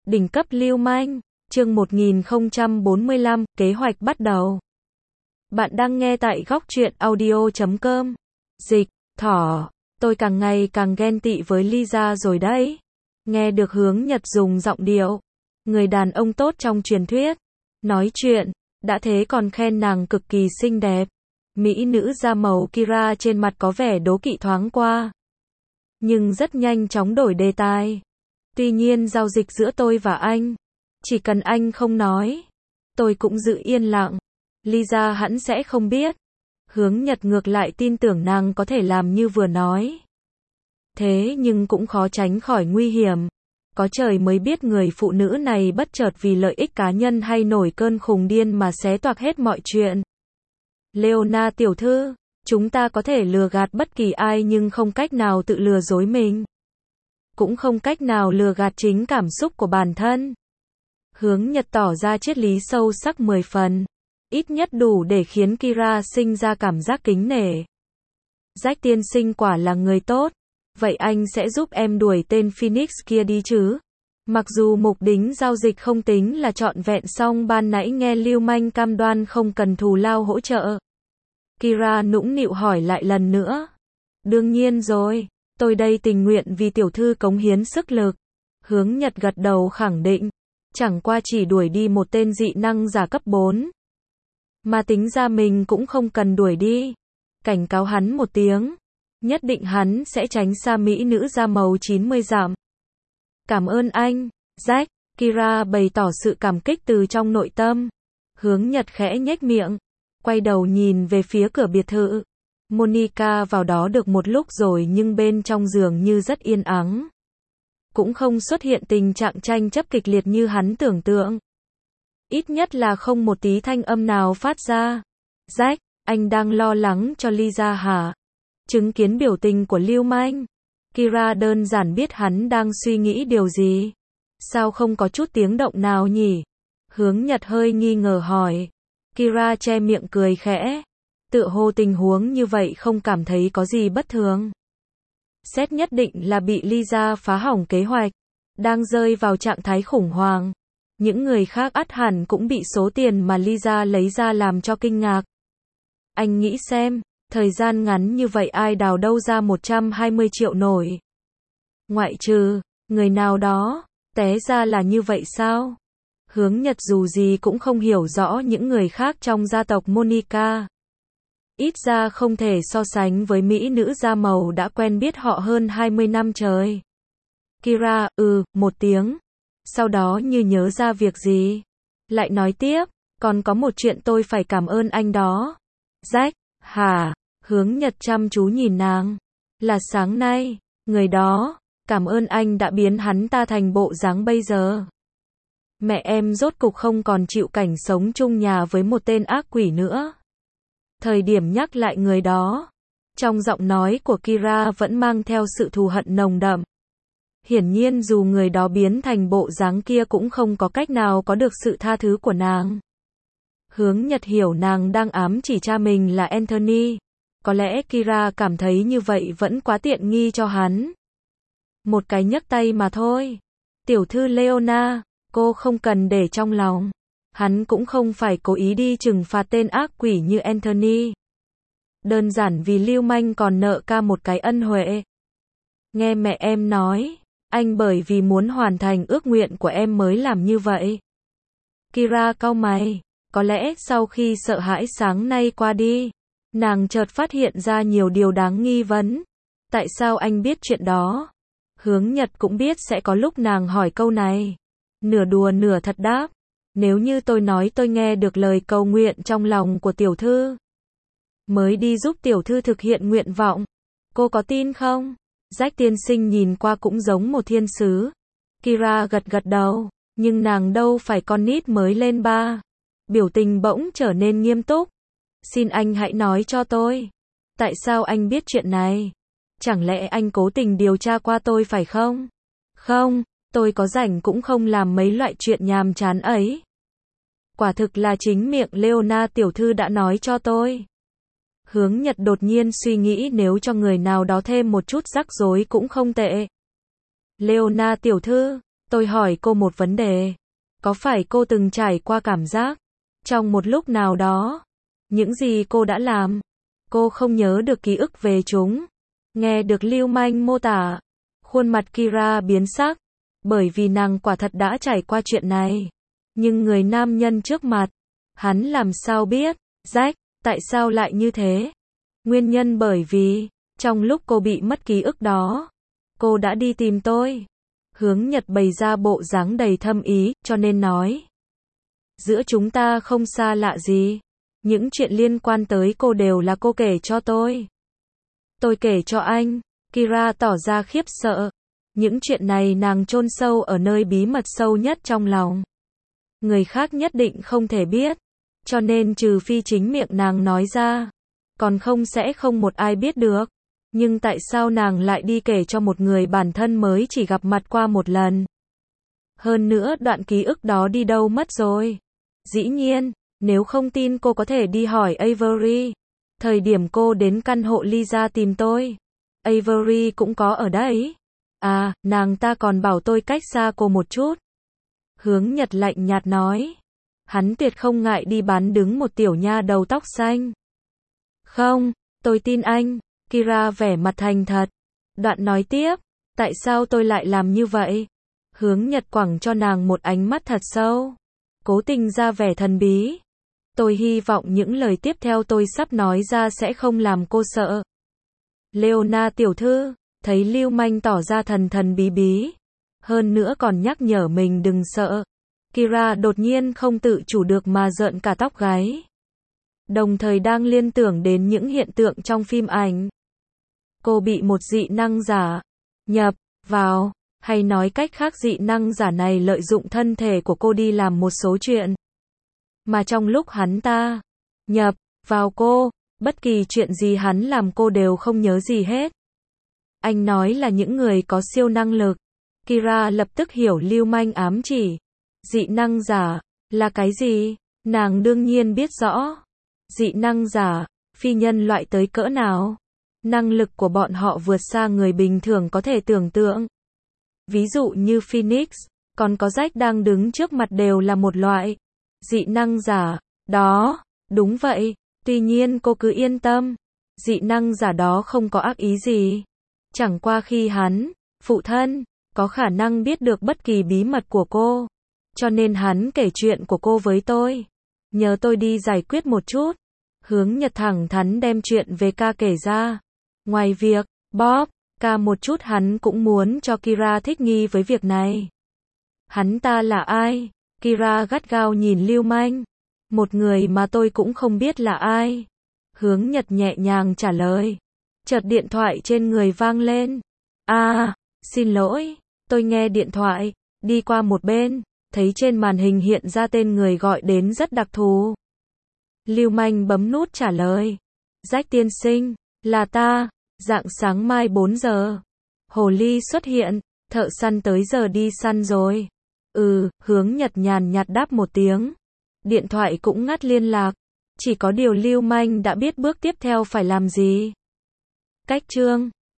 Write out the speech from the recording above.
Đỉnh cấp lưu manh, chương 1045, kế hoạch bắt đầu. Bạn đang nghe tại góc truyện audio.com. Dịch, thỏ, tôi càng ngày càng ghen tị với Lisa rồi đấy. Nghe được Hướng Nhật dùng giọng điệu người đàn ông tốt trong truyền thuyết nói chuyện, đã thế còn khen nàng cực kỳ xinh đẹp. Mỹ nữ da màu Kira trên mặt có vẻ đố kỵ thoáng qua, nhưng rất nhanh chóng đổi đề tài. Tuy nhiên giao dịch giữa tôi và anh, chỉ cần anh không nói, tôi cũng giữ yên lặng. Lisa hẳn sẽ không biết. Hướng Nhật ngược lại tin tưởng nàng có thể làm như vừa nói. Thế nhưng cũng khó tránh khỏi nguy hiểm. Có trời mới biết người phụ nữ này bất chợt vì lợi ích cá nhân hay nổi cơn khùng điên mà xé toạc hết mọi chuyện. Leona tiểu thư, chúng ta có thể lừa gạt bất kỳ ai nhưng không cách nào tự lừa dối mình. Cũng không cách nào lừa gạt chính cảm xúc của bản thân. Hướng Nhật tỏ ra triết lý sâu sắc 10 phần. Ít nhất đủ để khiến Kira sinh ra cảm giác kính nể. Jack tiên sinh quả là người tốt. Vậy anh sẽ giúp em đuổi tên Phoenix kia đi chứ? Mặc dù mục đích giao dịch không tính là trọn vẹn song ban nãy nghe lưu manh cam đoan không cần thù lao hỗ trợ. Kira nũng nịu hỏi lại lần nữa. Đương nhiên rồi, tôi đây tình nguyện vì tiểu thư cống hiến sức lực. Hướng Nhật gật đầu khẳng định. Chẳng qua chỉ đuổi đi một tên dị năng giả cấp 4. Mà tính ra mình cũng không cần đuổi đi. Cảnh cáo hắn một tiếng. Nhất định hắn sẽ tránh xa mỹ nữ da màu 90 dặm. Cảm ơn anh, Jack. Kira bày tỏ sự cảm kích từ trong nội tâm. Hướng Nhật khẽ nhếch miệng. Quay đầu nhìn về phía cửa biệt thự. Monica vào đó được một lúc rồi nhưng bên trong giường như rất yên ắng. Cũng không xuất hiện tình trạng tranh chấp kịch liệt như hắn tưởng tượng. Ít nhất là không một tí thanh âm nào phát ra. Jack, anh đang lo lắng cho Lisa hả? Chứng kiến biểu tình của lưu manh, Kira đơn giản biết hắn đang suy nghĩ điều gì. Sao không có chút tiếng động nào nhỉ? Hướng Nhật hơi nghi ngờ hỏi. Kira che miệng cười khẽ. Tựa hồ tình huống như vậy không cảm thấy có gì bất thường. Xét nhất định là bị Lisa phá hỏng kế hoạch. Đang rơi vào trạng thái khủng hoảng. Những người khác ắt hẳn cũng bị số tiền mà Lisa lấy ra làm cho kinh ngạc. Anh nghĩ xem, thời gian ngắn như vậy ai đào đâu ra 120 triệu nổi. Ngoại trừ, người nào đó, té ra là như vậy sao? Hướng Nhật dù gì cũng không hiểu rõ những người khác trong gia tộc Monica. Ít ra không thể so sánh với mỹ nữ da màu đã quen biết họ hơn 20 năm trời. Kira, một tiếng. Sau đó như nhớ ra việc gì. Lại nói tiếp, còn có một chuyện tôi phải cảm ơn anh đó. Jack, hả? Hướng Nhật chăm chú nhìn nàng. Là sáng nay, người đó, cảm ơn anh đã biến hắn ta thành bộ dáng bây giờ. Mẹ em rốt cục không còn chịu cảnh sống chung nhà với một tên ác quỷ nữa. Thời điểm nhắc lại người đó, trong giọng nói của Kira vẫn mang theo sự thù hận nồng đậm. Hiển nhiên dù người đó biến thành bộ dáng kia cũng không có cách nào có được sự tha thứ của nàng. Hướng Nhật hiểu nàng đang ám chỉ cha mình là Anthony. Có lẽ Kira cảm thấy như vậy vẫn quá tiện nghi cho hắn. Một cái nhấc tay mà thôi. Tiểu thư Leona, cô không cần để trong lòng. Hắn cũng không phải cố ý đi trừng phạt tên ác quỷ như Anthony. Đơn giản vì lưu manh còn nợ ca một cái ân huệ. Nghe mẹ em nói, anh bởi vì muốn hoàn thành ước nguyện của em mới làm như vậy. Kira cau mày. Có lẽ sau khi sợ hãi sáng nay qua đi, nàng chợt phát hiện ra nhiều điều đáng nghi vấn. Tại sao anh biết chuyện đó? Hướng Nhật cũng biết sẽ có lúc nàng hỏi câu này. Nửa đùa nửa thật đáp. Nếu như tôi nói tôi nghe được lời cầu nguyện trong lòng của tiểu thư, mới đi giúp tiểu thư thực hiện nguyện vọng, cô có tin không? Jack tiên sinh nhìn qua cũng giống một thiên sứ. Kira gật gật đầu, nhưng nàng đâu phải con nít mới lên 3. Biểu tình bỗng trở nên nghiêm túc. Xin anh hãy nói cho tôi. Tại sao anh biết chuyện này? Chẳng lẽ anh cố tình điều tra qua tôi phải không? Không, tôi có rảnh cũng không làm mấy loại chuyện nhàm chán ấy. Quả thực là chính miệng Leona tiểu thư đã nói cho tôi. Hướng Nhật đột nhiên suy nghĩ nếu cho người nào đó thêm một chút rắc rối cũng không tệ. Leona tiểu thư, Tôi hỏi cô một vấn đề. Có phải cô từng trải qua cảm giác, trong một lúc nào đó, những gì cô đã làm, cô không nhớ được ký ức về chúng? Nghe được Lưu Manh mô tả, khuôn mặt Kira biến sắc, bởi vì nàng quả thật đã trải qua chuyện này. Nhưng người nam nhân trước mặt, hắn làm sao biết? Jack, tại sao lại như thế? Nguyên nhân bởi vì, trong lúc cô bị mất ký ức đó, cô đã đi tìm tôi. Hướng Nhật bày ra bộ dáng đầy thâm ý, cho nên nói. Giữa chúng ta không xa lạ gì. Những chuyện liên quan tới cô đều là cô kể cho tôi. Tôi kể cho anh. Kira tỏ ra khiếp sợ. Những chuyện này nàng chôn sâu ở nơi bí mật sâu nhất trong lòng. Người khác nhất định không thể biết. Cho nên trừ phi chính miệng nàng nói ra, còn sẽ không một ai biết được. Nhưng tại sao nàng lại đi kể cho một người bản thân mới chỉ gặp mặt qua một lần? Hơn nữa đoạn ký ức đó đi đâu mất rồi? Dĩ nhiên, nếu không tin cô có thể đi hỏi Avery. Thời điểm cô đến căn hộ Lisa tìm tôi, Avery cũng có ở đấy. À, nàng ta còn bảo tôi cách xa cô một chút. Hướng Nhật lạnh nhạt nói. Hắn tuyệt không ngại đi bán đứng một tiểu nha đầu tóc xanh. Không, tôi tin anh. Kira vẻ mặt thành thật. Đoạn nói tiếp, tại sao tôi lại làm như vậy? Hướng Nhật quẳng cho nàng một ánh mắt thật sâu, cố tình ra vẻ thần bí. Tôi hy vọng những lời tiếp theo tôi sắp nói ra sẽ không làm cô sợ. Leona tiểu thư, thấy Lưu Manh tỏ ra thần bí bí, hơn nữa còn nhắc nhở mình đừng sợ. Kira đột nhiên không tự chủ được mà rợn cả tóc gáy. Đồng thời đang liên tưởng đến những hiện tượng trong phim ảnh. Cô bị một dị năng giả nhập vào, hay nói cách khác dị năng giả này lợi dụng thân thể của cô đi làm một số chuyện. Mà trong lúc hắn ta nhập vào cô, bất kỳ chuyện gì hắn làm cô đều không nhớ gì hết. Anh nói là những người có siêu năng lực. Kira lập tức hiểu Lưu Manh ám chỉ. Dị năng giả là cái gì? Nàng đương nhiên biết rõ. Dị năng giả, phi nhân loại tới cỡ nào? Năng lực của bọn họ vượt xa người bình thường có thể tưởng tượng. Ví dụ như Phoenix, còn có Jack đang đứng trước mặt đều là một loại dị năng giả. Đó, đúng vậy. Tuy nhiên cô cứ yên tâm. Dị năng giả đó không có ác ý gì. Chẳng qua khi hắn, phụ thân, có khả năng biết được bất kỳ bí mật của cô. Cho nên hắn kể chuyện của cô với tôi. Nhờ tôi đi giải quyết một chút. Hướng Nhật thẳng thắn đem chuyện về ca kể ra. Ngoài việc, Bob, ca một chút hắn cũng muốn cho Kira thích nghi với việc này. Hắn ta là ai? Kira gắt gao nhìn Lưu Manh. Một người mà tôi cũng không biết là ai. Hướng Nhật nhẹ nhàng trả lời. Chợt điện thoại trên người vang lên. À, xin lỗi, tôi nghe điện thoại, đi qua một bên, thấy trên màn hình hiện ra tên người gọi đến rất đặc thù. Lưu Manh bấm nút trả lời. Jack tiên sinh, là ta, rạng sáng mai 4 giờ. Hồ ly xuất hiện, thợ săn tới giờ đi săn rồi. Hướng Nhật nhàn nhạt đáp một tiếng. Điện thoại cũng ngắt liên lạc. Chỉ có điều Lưu Manh đã biết bước tiếp theo phải làm gì. Cách chương